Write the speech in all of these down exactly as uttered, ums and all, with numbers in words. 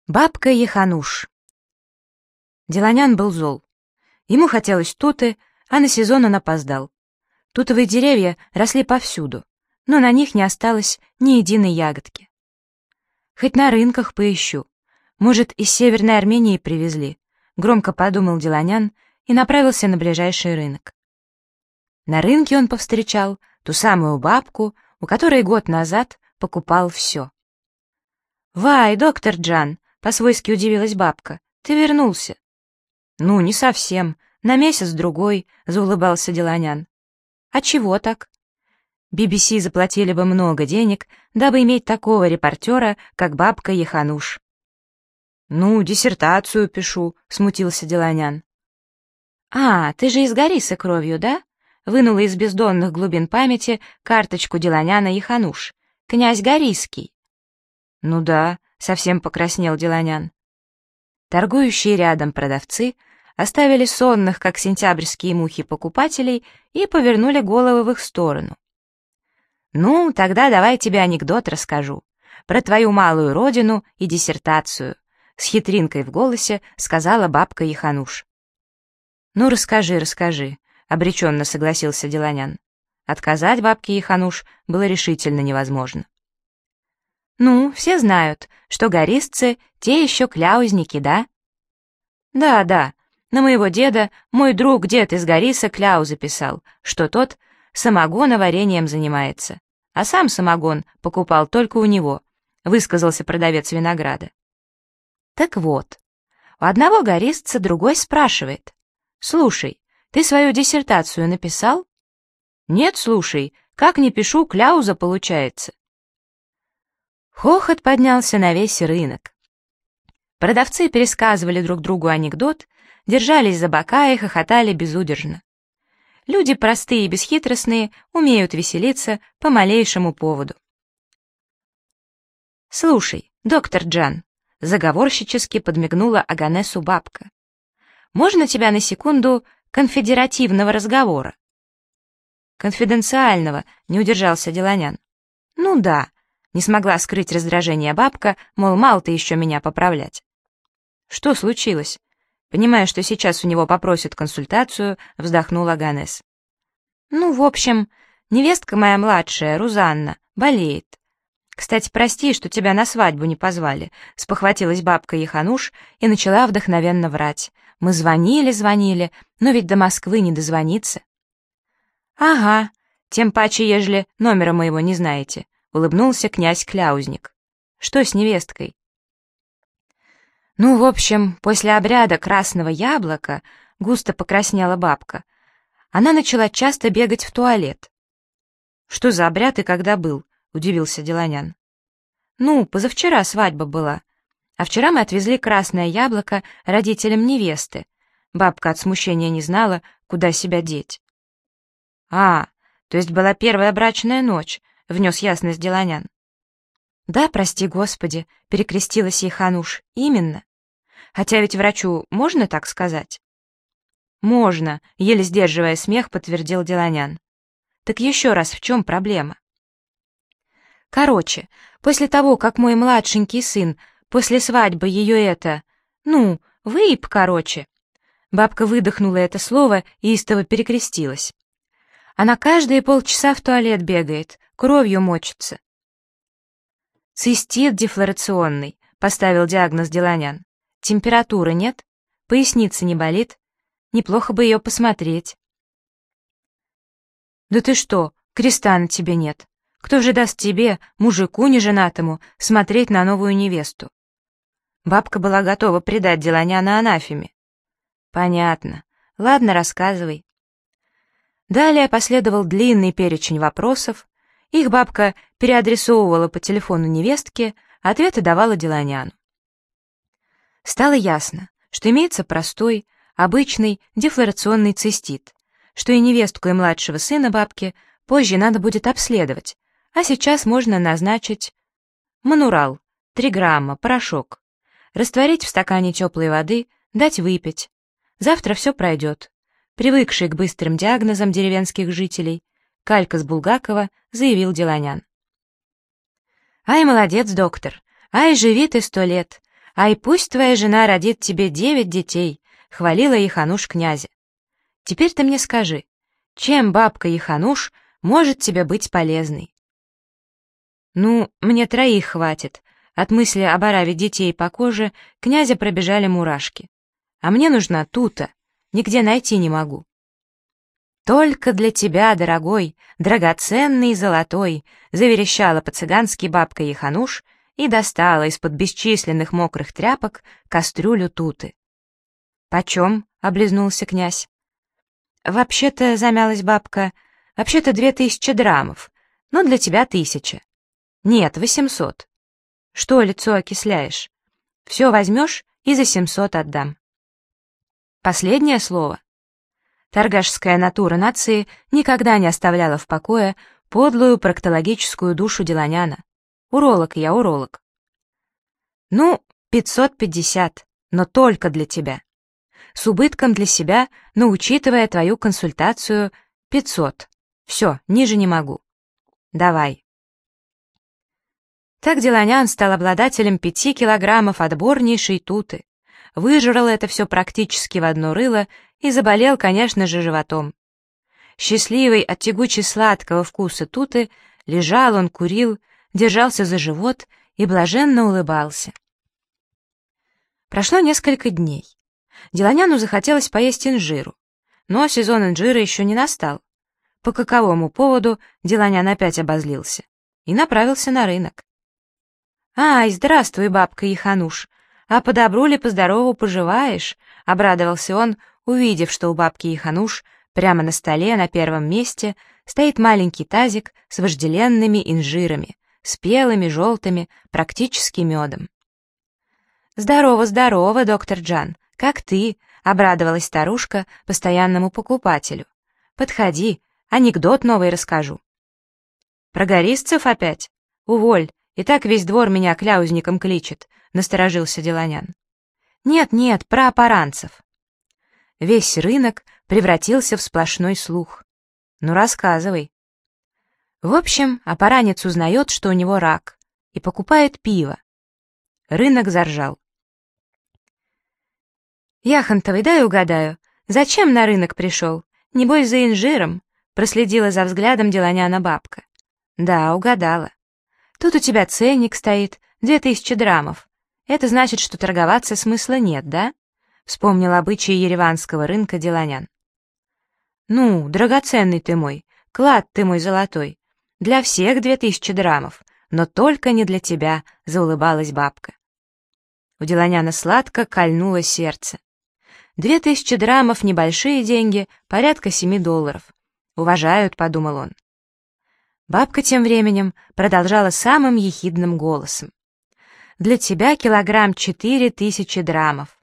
Бабка Яхануш. Деланян был зол. Ему хотелось туты, а на сезон он опоздал. Тутовые деревья росли повсюду, но на них не осталось ни единой ягодки. Хоть на рынках поищу. Может, из Северной Армении привезли, громко подумал Деланян и направился на ближайший рынок. На рынке он повстречал ту самую бабку, у которой год назад покупал все. «Вай, доктор Джан!» — по-свойски удивилась бабка. «Ты вернулся?» «Ну, не совсем. На месяц-другой», — заулыбался Деланян. «А чего так?» би би си заплатили бы много денег, дабы иметь такого репортера, как бабка Яхануш. «Ну, диссертацию пишу», — смутился Деланян. «А, ты же из Гориса кровью, да?» — вынула из бездонных глубин памяти карточку Деланяна Яхануш. «Князь Горийский». «Ну да», — совсем покраснел Деланян. Торгующие рядом продавцы оставили сонных, как сентябрьские мухи, покупателей и повернули головы в их сторону. «Ну, тогда давай тебе анекдот расскажу. Про твою малую родину и диссертацию», — с хитринкой в голосе сказала бабка Яхануш. «Ну, расскажи, расскажи», — обреченно согласился Деланян. Отказать бабке Яхануш было решительно невозможно. «Ну, все знают, что горисцы — те еще кляузники, да?» «Да, да, на моего деда мой друг дед из Гориса кляу записал, что тот самогоноварением занимается, а сам самогон покупал только у него», — высказался продавец винограда. Так вот, у одного горисца другой спрашивает: «Слушай, ты свою диссертацию написал?» «Нет, слушай, как не пишу, кляуза получается». Хохот поднялся на весь рынок. Продавцы пересказывали друг другу анекдот, держались за бока и хохотали безудержно. Люди простые и бесхитростные умеют веселиться по малейшему поводу. «Слушай, доктор Джан», — заговорщически подмигнула Аганесу бабка, «можно тебя на секунду конфедеративного разговора?» «Конфиденциального», — не удержался Деланян. «Ну да», — не смогла скрыть раздражение бабка, мол, мало ты еще меня поправлять. «Что случилось?» Понимая, что сейчас у него попросят консультацию, вздохнул Аганес. «Ну, в общем, невестка моя младшая, Рузанна, болеет. Кстати, прости, что тебя на свадьбу не позвали», — спохватилась бабка Яхануш и начала вдохновенно врать. «Мы звонили, звонили, но ведь до Москвы не дозвониться». «Ага, тем паче, ежели номера моего не знаете», — улыбнулся князь Кляузник. «Что с невесткой?» «Ну, в общем, после обряда красного яблока», — густо покраснела бабка, она начала часто бегать в туалет. «Что за обряд и когда был?» — удивился Деланян. «Ну, позавчера свадьба была, а вчера мы отвезли красное яблоко родителям невесты». Бабка от смущения не знала, куда себя деть. «А, то есть была первая брачная ночь», — внес ясность Деланян. «Да, прости господи», — перекрестилась Яхануш, — «именно. Хотя ведь врачу можно так сказать?» «Можно», — еле сдерживая смех, подтвердил Деланян. «Так еще раз, в чем проблема?» «Короче, после того, как мой младшенький сын после свадьбы ее это... Ну, выеб, короче...» Бабка выдохнула это слово и истово перекрестилась. «Она каждые полчаса в туалет бегает, кровью мочится». «Цистит дефлорационный», — поставил диагноз Деланян. «Температуры нет? Поясница не болит? Неплохо бы ее посмотреть». «Да ты что, креста на тебе нет? Кто же даст тебе, мужику неженатому, смотреть на новую невесту?» Бабка была готова предать Деланяна анафеме. «Понятно. Ладно, рассказывай». Далее последовал длинный перечень вопросов. Их бабка переадресовывала по телефону невестке, ответы давала Деланяну. Стало ясно, что имеется простой, обычный дефлорационный цистит, что и невестку, и младшего сына бабки позже надо будет обследовать, а сейчас можно назначить манурал, три грамма, порошок, растворить в стакане теплой воды, дать выпить. Завтра все пройдет. Привыкший к быстрым диагнозам деревенских жителей, калька с Булгакова, заявил Деланян. «Ай, молодец, доктор! Ай, живи ты сто лет! «Ай, пусть твоя жена родит тебе девять детей», — хвалила Яхануш князя. «Теперь ты мне скажи, чем бабка Яхануш может тебе быть полезной?» «Ну, мне троих хватит». От мысли об ораве детей по коже князя пробежали мурашки. «А мне нужна тута, нигде найти не могу». «Только для тебя, дорогой, драгоценный и золотой», заверещала по-цыгански бабка Яхануш и достала из-под бесчисленных мокрых тряпок кастрюлю туты. «Почем?» — облизнулся князь. «Вообще-то», — замялась бабка, — «вообще-то две тысячи драмов, но для тебя тысяча». «Нет, восемьсот». «Что лицо окисляешь? Все возьмешь и за семьсот отдам». Последнее слово. Торгашская натура нации никогда не оставляла в покое подлую проктологическую душу Деланяна. Уролог я, уролог. «Ну, пятьсот пятьдесят, но только для тебя. С убытком для себя, но учитывая твою консультацию, пятьсот. Все, ниже не могу. Давай». Так Деланян стал обладателем пяти килограммов отборнейшей туты, выжрал это все практически в одно рыло и заболел, конечно же, животом. Счастливый от тягуче-сладкого вкуса туты, лежал он, курил, держался за живот и блаженно улыбался. Прошло несколько дней. Деланяну захотелось поесть инжиру, но сезон инжира еще не настал. По каковому поводу Деланян опять обозлился и направился на рынок. «Ай, здравствуй, бабка Яхануш! А по добру ли, по здорову поживаешь?» — обрадовался он, увидев, что у бабки Яхануш прямо на столе на первом месте стоит маленький тазик с вожделенными инжирами, спелыми, желтыми, практически медом. «Здорово, здорово, доктор Джан! Как ты?» — обрадовалась старушка постоянному покупателю. «Подходи, анекдот новый расскажу». «Про гористцев опять? Уволь, и так весь двор меня кляузником кличет», — насторожился Деланян. «Нет-нет, про апаранцев». Весь рынок превратился в сплошной слух. «Ну, рассказывай». В общем, апаранец узнает, что у него рак, и покупает пиво. Рынок заржал. «Яхонтовый, дай угадаю, зачем на рынок пришел? Небось, за инжиром?» — проследила за взглядом Деланяна бабка. «Да, угадала. Тут у тебя ценник стоит, две тысячи драмов. Это значит, что торговаться смысла нет, да?» — вспомнил обычаи ереванского рынка Деланян. «Ну, драгоценный ты мой, клад ты мой золотой. Для всех две тысячи драмов, но только не для тебя», — заулыбалась бабка. У Деланяна сладко кольнуло сердце. Две тысячи драмов — небольшие деньги, порядка семи долларов. «Уважают», — подумал он. Бабка тем временем продолжала самым ехидным голосом. «Для тебя килограмм четыре тысячи драмов».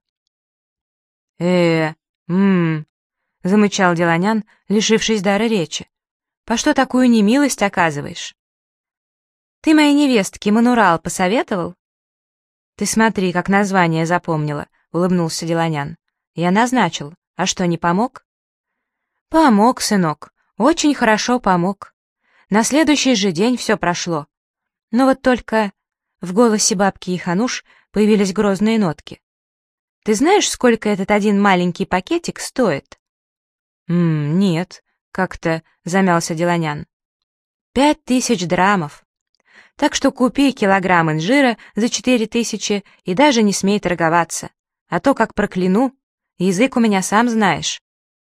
«Э, м-м», — замычал Деланян, лишившись дара речи. «По что такую немилость оказываешь?» «Ты моей невестке манурал посоветовал?» «Ты смотри, как название запомнила», — улыбнулся Деланян. «Я назначил. А что, не помог?» «Помог, сынок. Очень хорошо помог. На следующий же день все прошло. Но вот только...» В голосе бабки Яхануш появились грозные нотки. «Ты знаешь, сколько этот один маленький пакетик стоит?» «М-м, нет», — как-то замялся Деланян. «Пять тысяч драмов. Так что купи килограмм инжира за четыре тысячи и даже не смей торговаться, а то, как прокляну, язык у меня сам знаешь».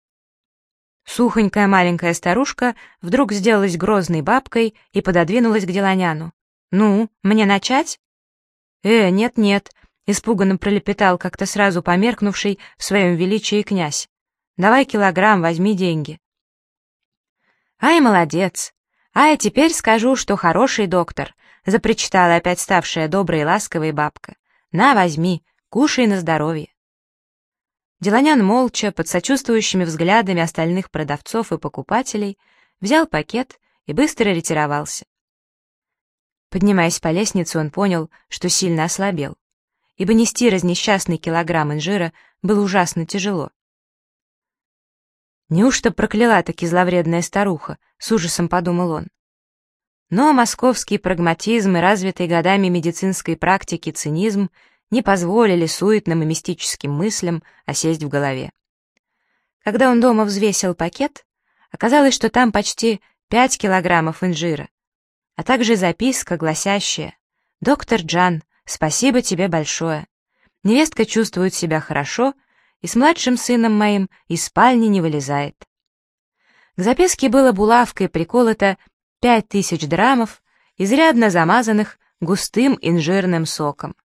Сухонькая маленькая старушка вдруг сделалась грозной бабкой и пододвинулась к Деланяну. «Ну, мне начать?» «Э, нет-нет», — испуганно пролепетал как-то сразу померкнувший в своем величии князь. «Давай килограмм, возьми деньги». «Ай, молодец! Ай, теперь скажу, что хороший доктор», — запричитала опять ставшая доброй и ласковой бабка. «На, возьми, кушай на здоровье». Деланян молча, под сочувствующими взглядами остальных продавцов и покупателей, взял пакет и быстро ретировался. Поднимаясь по лестнице, он понял, что сильно ослабел, ибо нести разнесчастный килограмм инжира было ужасно тяжело. «Неужто прокляла-таки зловредная старуха?» — с ужасом подумал он. Но московский прагматизм и развитый годами медицинской практики цинизм не позволили суетным и мистическим мыслям осесть в голове. Когда он дома взвесил пакет, оказалось, что там почти пять килограммов инжира, а также записка, гласящая: «Доктор Джан, спасибо тебе большое. Невестка чувствует себя хорошо и с младшим сыном моим из спальни не вылезает». К записке было булавкой приколото пять тысяч драмов, изрядно замазанных густым инжирным соком.